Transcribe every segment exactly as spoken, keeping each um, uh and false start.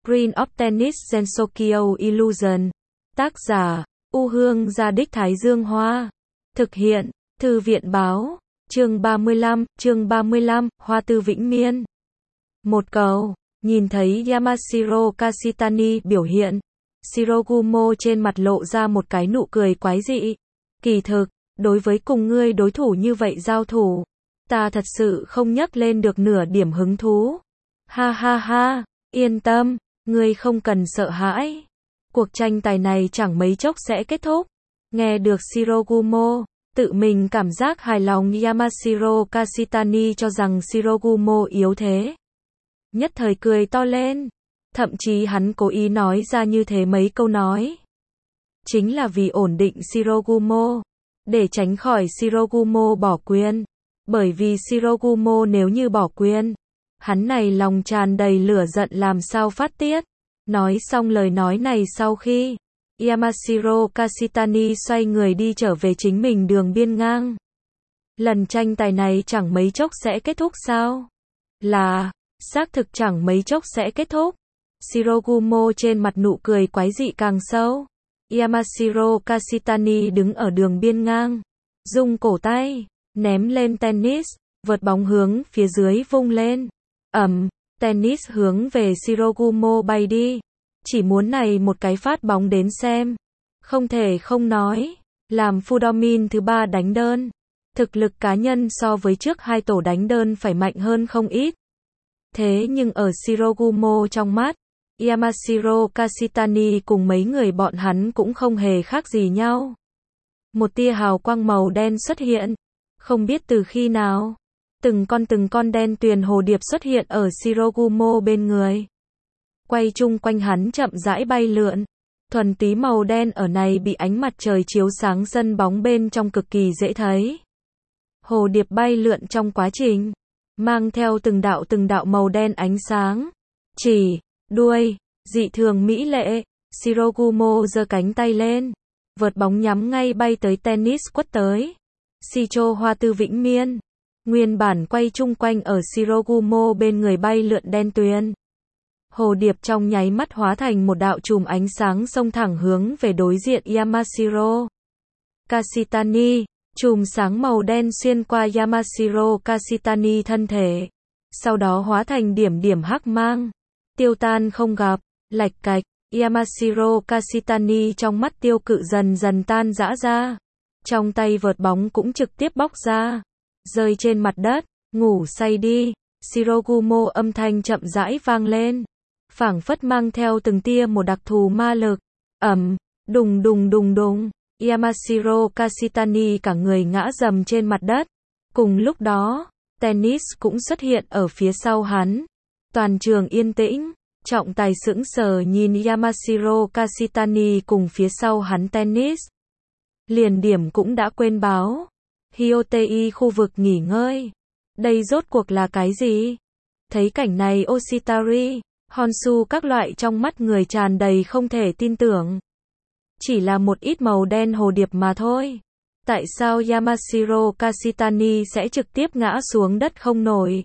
Screen of Tennis Gensokyo Illusion. Tác giả, U Hương Gia Đích Thái Dương Hoa. Thực hiện, Thư viện Báo. Chương ba mươi lăm, chương ba mươi lăm, Hoa Tư Vĩnh Miên. Một cầu, nhìn thấy Yamashiro Kashitani biểu hiện, Shirogumo trên mặt lộ ra một cái nụ cười quái dị. Kỳ thực, đối với cùng ngươi đối thủ như vậy giao thủ, ta thật sự không nhắc lên được nửa điểm hứng thú. Ha ha ha, yên tâm, ngươi không cần sợ hãi. Cuộc tranh tài này chẳng mấy chốc sẽ kết thúc. Nghe được Shirogumo, tự mình cảm giác hài lòng, Yamashiro Kashitani cho rằng Shirogumo yếu thế. Nhất thời cười to lên. Thậm chí hắn cố ý nói ra như thế mấy câu nói. Chính là vì ổn định Shirogumo, để tránh khỏi Shirogumo bỏ quyền. Bởi vì Shirogumo nếu như bỏ quyền, hắn này lòng tràn đầy lửa giận làm sao phát tiết. Nói xong lời nói này sau khi, Yamashiro Kashitani xoay người đi trở về chính mình đường biên ngang. Lần tranh tài này chẳng mấy chốc sẽ kết thúc sao? Là, xác thực chẳng mấy chốc sẽ kết thúc. Shirogumo trên mặt nụ cười quái dị càng sâu. Yamashiro Kashitani đứng ở đường biên ngang, dùng cổ tay, ném lên tennis, vợt bóng hướng phía dưới vung lên. Ầm, tennis hướng về Shirogumo bay đi. Chỉ muốn này một cái phát bóng đến xem. Không thể không nói, làm Fudomin thứ ba đánh đơn. Thực lực cá nhân so với trước hai tổ đánh đơn phải mạnh hơn không ít. Thế nhưng ở Shirogumo trong mắt, Yamashiro Kashitani cùng mấy người bọn hắn cũng không hề khác gì nhau. Một tia hào quang màu đen xuất hiện. Không biết từ khi nào, từng con từng con đen tuyền hồ điệp xuất hiện ở Shirogumo bên người. Quay chung quanh hắn chậm rãi bay lượn. Thuần túy màu đen ở này bị ánh mặt trời chiếu sáng sân bóng bên trong cực kỳ dễ thấy. Hồ điệp bay lượn trong quá trình, mang theo từng đạo từng đạo màu đen ánh sáng. Chỉ, đuôi, dị thường mỹ lệ. Shirogumo giơ cánh tay lên. Vợt bóng nhắm ngay bay tới tennis quất tới. Shicho Hoa Tư Vĩnh Miên. Nguyên bản quay chung quanh ở Shirogumo bên người bay lượn đen tuyền. Hồ điệp trong nháy mắt hóa thành một đạo chùm ánh sáng xông thẳng hướng về đối diện Yamashiro Kashitani. Chùm sáng màu đen xuyên qua Yamashiro Kashitani thân thể. Sau đó hóa thành điểm điểm hắc mang. Tiêu tan không gặp, lạch cạch. Yamashiro Kashitani trong mắt tiêu cự dần dần tan rã ra. Trong tay vợt bóng cũng trực tiếp bóc ra. Rơi trên mặt đất, ngủ say đi. Shirogumo âm thanh chậm rãi vang lên. Phảng phất mang theo từng tia một đặc thù ma lực. Ầm, đùng đùng đùng đùng. Yamashiro Kashitani cả người ngã dầm trên mặt đất. Cùng lúc đó, tennis cũng xuất hiện ở phía sau hắn. Toàn trường yên tĩnh, trọng tài sững sờ nhìn Yamashiro Kashitani cùng phía sau hắn tennis. Liền điểm cũng đã quên báo. Hyotei khu vực nghỉ ngơi. Đây rốt cuộc là cái gì? Thấy cảnh này Oshitari, Honshu các loại trong mắt người tràn đầy không thể tin tưởng. Chỉ là một ít màu đen hồ điệp mà thôi. Tại sao Yamashiro Kashitani sẽ trực tiếp ngã xuống đất không nổi?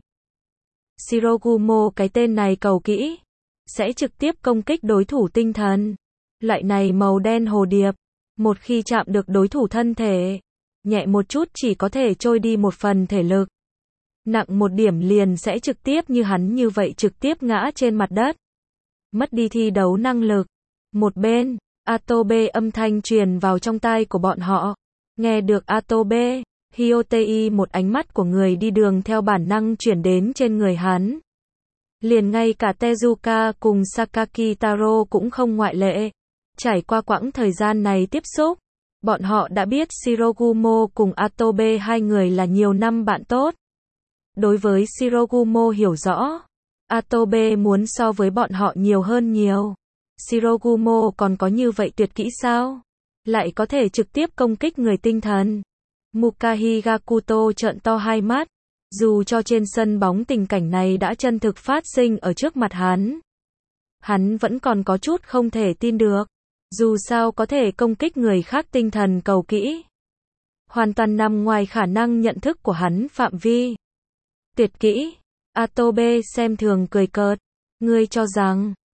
Shirogumo cái tên này cầu kỹ, sẽ trực tiếp công kích đối thủ tinh thần. Loại này màu đen hồ điệp, một khi chạm được đối thủ thân thể, nhẹ một chút chỉ có thể trôi đi một phần thể lực. Nặng một điểm liền sẽ trực tiếp như hắn như vậy trực tiếp ngã trên mặt đất. Mất đi thi đấu năng lực. Một bên, Atobe âm thanh truyền vào trong tai của bọn họ. Nghe được Atobe, Hyotei một ánh mắt của người đi đường theo bản năng chuyển đến trên người hắn. Liền ngay cả Tezuka cùng Sakaki Taro cũng không ngoại lệ. Trải qua quãng thời gian này tiếp xúc, bọn họ đã biết Shirogumo cùng Atobe hai người là nhiều năm bạn tốt. Đối với Shirogumo hiểu rõ, Atobe muốn so với bọn họ nhiều hơn nhiều. Shirogumo còn có như vậy tuyệt kỹ sao? Lại có thể trực tiếp công kích người tinh thần. Mukahi Gakuto trợn to hai mắt. Dù cho trên sân bóng tình cảnh này đã chân thực phát sinh ở trước mặt hắn, hắn vẫn còn có chút không thể tin được. Dù sao có thể công kích người khác tinh thần cầu kỹ, hoàn toàn nằm ngoài khả năng nhận thức của hắn phạm vi. Tuyệt kỹ. Atobe xem thường cười cợt. Ngươi cho rằng,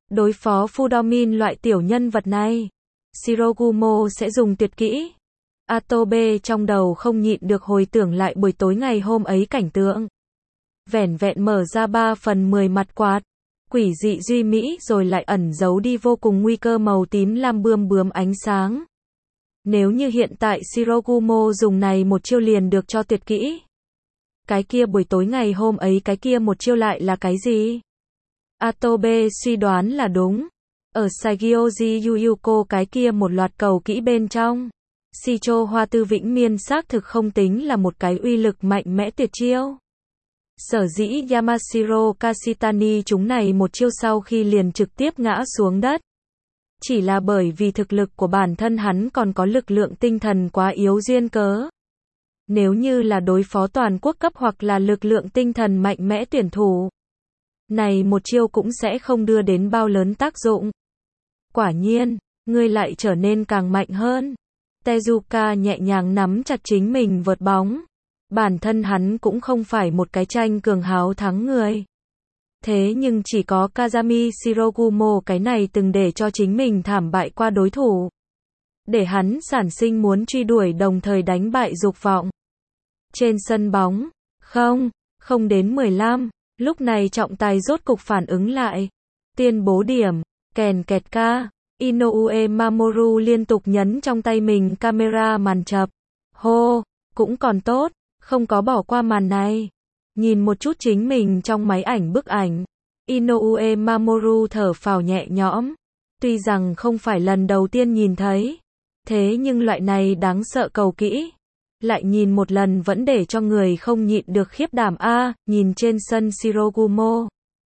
Đối phó Fudomin loại tiểu nhân vật này, Shirogumo sẽ dùng tuyệt kỹ. Atobe trong đầu không nhịn được hồi tưởng lại buổi tối ngày hôm ấy cảnh tượng. Vẻn vẹn mở ra ba phần mười mặt quạt, quỷ dị duy mỹ rồi lại ẩn giấu đi vô cùng nguy cơ màu tím lam bươm bướm ánh sáng. Nếu như hiện tại Shirogumo dùng này một chiêu liền được cho tuyệt kỹ. Cái kia buổi tối ngày hôm ấy cái kia một chiêu lại là cái gì? Atobe suy đoán là đúng. Ở Saigyoji Yuyuko cái kia một loạt cầu kỹ bên trong, Shicho Hoa Tư Vĩnh Miên xác thực không tính là một cái uy lực mạnh mẽ tuyệt chiêu. Sở dĩ Yamashiro Kashitani chúng này một chiêu sau khi liền trực tiếp ngã xuống đất. Chỉ là bởi vì thực lực của bản thân hắn còn có lực lượng tinh thần quá yếu duyên cớ. Nếu như là đối phó toàn quốc cấp hoặc là lực lượng tinh thần mạnh mẽ tuyển thủ, này một chiêu cũng sẽ không đưa đến bao lớn tác dụng. Quả nhiên, ngươi lại trở nên càng mạnh hơn. Tezuka nhẹ nhàng nắm chặt chính mình vợt bóng. Bản thân hắn cũng không phải một cái tranh cường háo thắng người. Thế nhưng chỉ có Kazami Shirogumo cái này từng để cho chính mình thảm bại qua đối thủ. Để hắn sản sinh muốn truy đuổi đồng thời đánh bại dục vọng. Trên sân bóng, không, không đến mười lăm, lúc này trọng tài rốt cục phản ứng lại. Tuyên bố điểm, kèn kẹt ca, Inoue Mamoru liên tục nhấn trong tay mình camera màn chập. Hô, cũng còn tốt, không có bỏ qua màn này. Nhìn một chút chính mình trong máy ảnh bức ảnh, Inoue Mamoru thở phào nhẹ nhõm. Tuy rằng không phải lần đầu tiên nhìn thấy, thế nhưng loại này đáng sợ cầu kỹ. Lại nhìn một lần vẫn để cho người không nhịn được khiếp đảm a. Nhìn trên sân Shirogumo,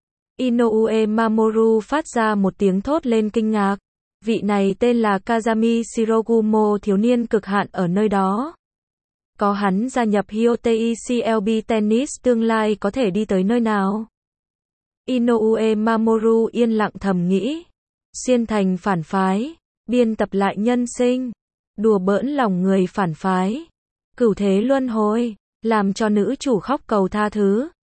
Inoue Mamoru phát ra một tiếng thốt lên kinh ngạc. Vị này tên là Kazami Shirogumo thiếu niên cực hạn ở nơi đó. Có hắn gia nhập Hyotei xê lờ bê Tennis tương lai có thể đi tới nơi nào? Inoue Mamoru yên lặng thầm nghĩ. Xuyên thành phản phái, biên tập lại nhân sinh, đùa bỡn lòng người phản phái, cửu thế luân hồi, làm cho nữ chủ khóc cầu tha thứ.